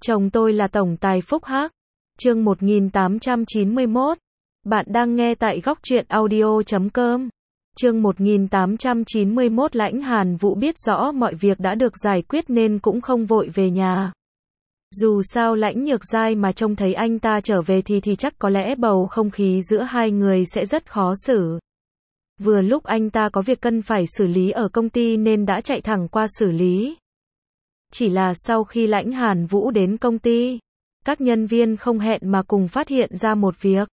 Chồng tôi là tổng tài phúc hắc. Chương 1891. Bạn đang nghe tại góc truyện audio.com. Chương 1891. Lãnh Hàn Vũ biết rõ mọi việc đã được giải quyết nên cũng không vội về nhà. Dù sao Lãnh Nhược Giai mà trông thấy anh ta trở về thì chắc có lẽ bầu không khí giữa hai người sẽ rất khó xử. Vừa lúc anh ta có việc cần phải xử lý ở công ty nên đã chạy thẳng qua xử lý. Chỉ là sau khi Lãnh Hàn Vũ đến công ty, các nhân viên không hẹn mà cùng phát hiện ra một việc.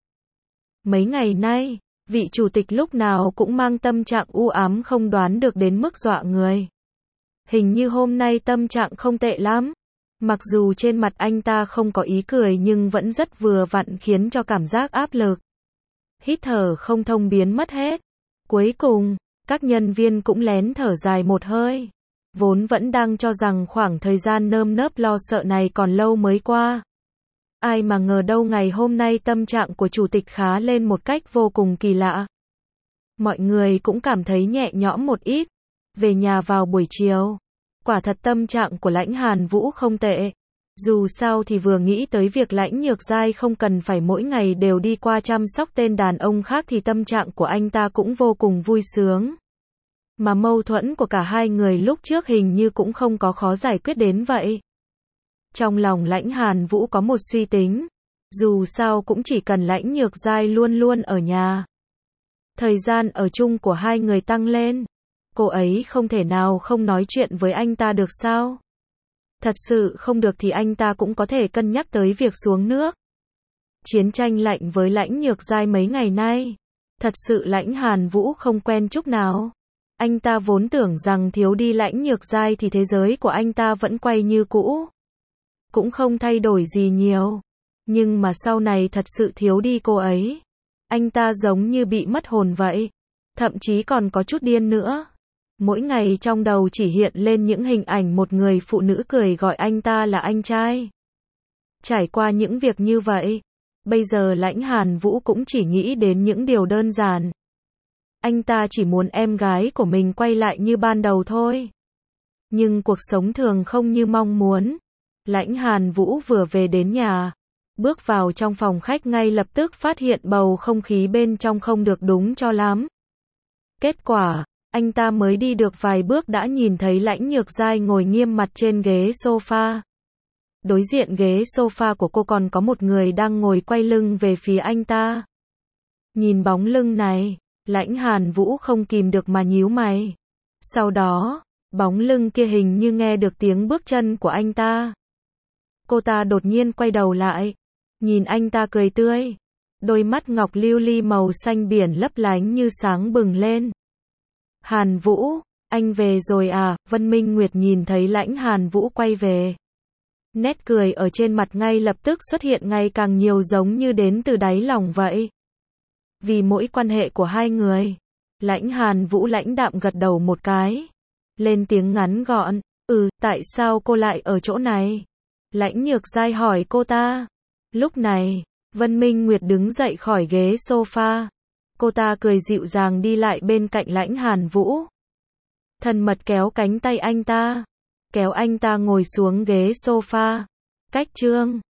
Mấy ngày nay, vị chủ tịch lúc nào cũng mang tâm trạng u ám không đoán được đến mức dọa người. Hình như hôm nay tâm trạng không tệ lắm. Mặc dù trên mặt anh ta không có ý cười nhưng vẫn rất vừa vặn khiến cho cảm giác áp lực. Hít thở không thông biến mất hết. Cuối cùng, các nhân viên cũng lén thở dài một hơi. Vốn vẫn đang cho rằng khoảng thời gian nơm nớp lo sợ này còn lâu mới qua. Ai mà ngờ đâu ngày hôm nay tâm trạng của chủ tịch khá lên một cách vô cùng kỳ lạ. Mọi người cũng cảm thấy nhẹ nhõm một ít. Về nhà vào buổi chiều, quả thật tâm trạng của Lãnh Hàn Vũ không tệ. Dù sao thì vừa nghĩ tới việc Lãnh Nhược Giai không cần phải mỗi ngày đều đi qua chăm sóc tên đàn ông khác thì tâm trạng của anh ta cũng vô cùng vui sướng. Mà mâu thuẫn của cả hai người lúc trước hình như cũng không có khó giải quyết đến vậy. Trong lòng Lãnh Hàn Vũ có một suy tính. Dù sao cũng chỉ cần Lãnh Nhược Giai luôn luôn ở nhà. Thời gian ở chung của hai người tăng lên. Cô ấy không thể nào không nói chuyện với anh ta được sao? Thật sự không được thì anh ta cũng có thể cân nhắc tới việc xuống nước. Chiến tranh lạnh với Lãnh Nhược Giai mấy ngày nay. Thật sự Lãnh Hàn Vũ không quen chút nào. Anh ta vốn tưởng rằng thiếu đi Lãnh Nhược Giai thì thế giới của anh ta vẫn quay như cũ. Cũng không thay đổi gì nhiều. Nhưng mà sau này thật sự thiếu đi cô ấy. Anh ta giống như bị mất hồn vậy. Thậm chí còn có chút điên nữa. Mỗi ngày trong đầu chỉ hiện lên những hình ảnh một người phụ nữ cười gọi anh ta là anh trai. Trải qua những việc như vậy, bây giờ Lãnh Hàn Vũ cũng chỉ nghĩ đến những điều đơn giản. Anh ta chỉ muốn em gái của mình quay lại như ban đầu thôi. Nhưng cuộc sống thường không như mong muốn. Lãnh Hàn Vũ vừa về đến nhà, bước vào trong phòng khách ngay lập tức phát hiện bầu không khí bên trong không được đúng cho lắm. Kết quả, anh ta mới đi được vài bước đã nhìn thấy Lãnh Nhược Giai ngồi nghiêm mặt trên ghế sofa. Đối diện ghế sofa của cô còn có một người đang ngồi quay lưng về phía anh ta. Nhìn bóng lưng này, Lãnh Hàn Vũ không kìm được mà nhíu mày. Sau đó, bóng lưng kia hình như nghe được tiếng bước chân của anh ta. Cô ta đột nhiên quay đầu lại, nhìn anh ta cười tươi. Đôi mắt ngọc lưu ly màu xanh biển lấp lánh như sáng bừng lên. Hàn Vũ, anh về rồi à? Vân Minh Nguyệt nhìn thấy Lãnh Hàn Vũ quay về. Nét cười ở trên mặt ngay lập tức xuất hiện ngày càng nhiều giống như đến từ đáy lòng vậy. Vì mỗi quan hệ của hai người, Lãnh Hàn Vũ lãnh đạm gật đầu một cái. Lên tiếng ngắn gọn, tại sao cô lại ở chỗ này? Lãnh Nhược Giai hỏi cô ta. Lúc này, Vân Minh Nguyệt đứng dậy khỏi ghế sofa. Cô ta cười dịu dàng đi lại bên cạnh Lãnh Hàn Vũ. Thân mật kéo cánh tay anh ta. Kéo anh ta ngồi xuống ghế sofa. Cách chương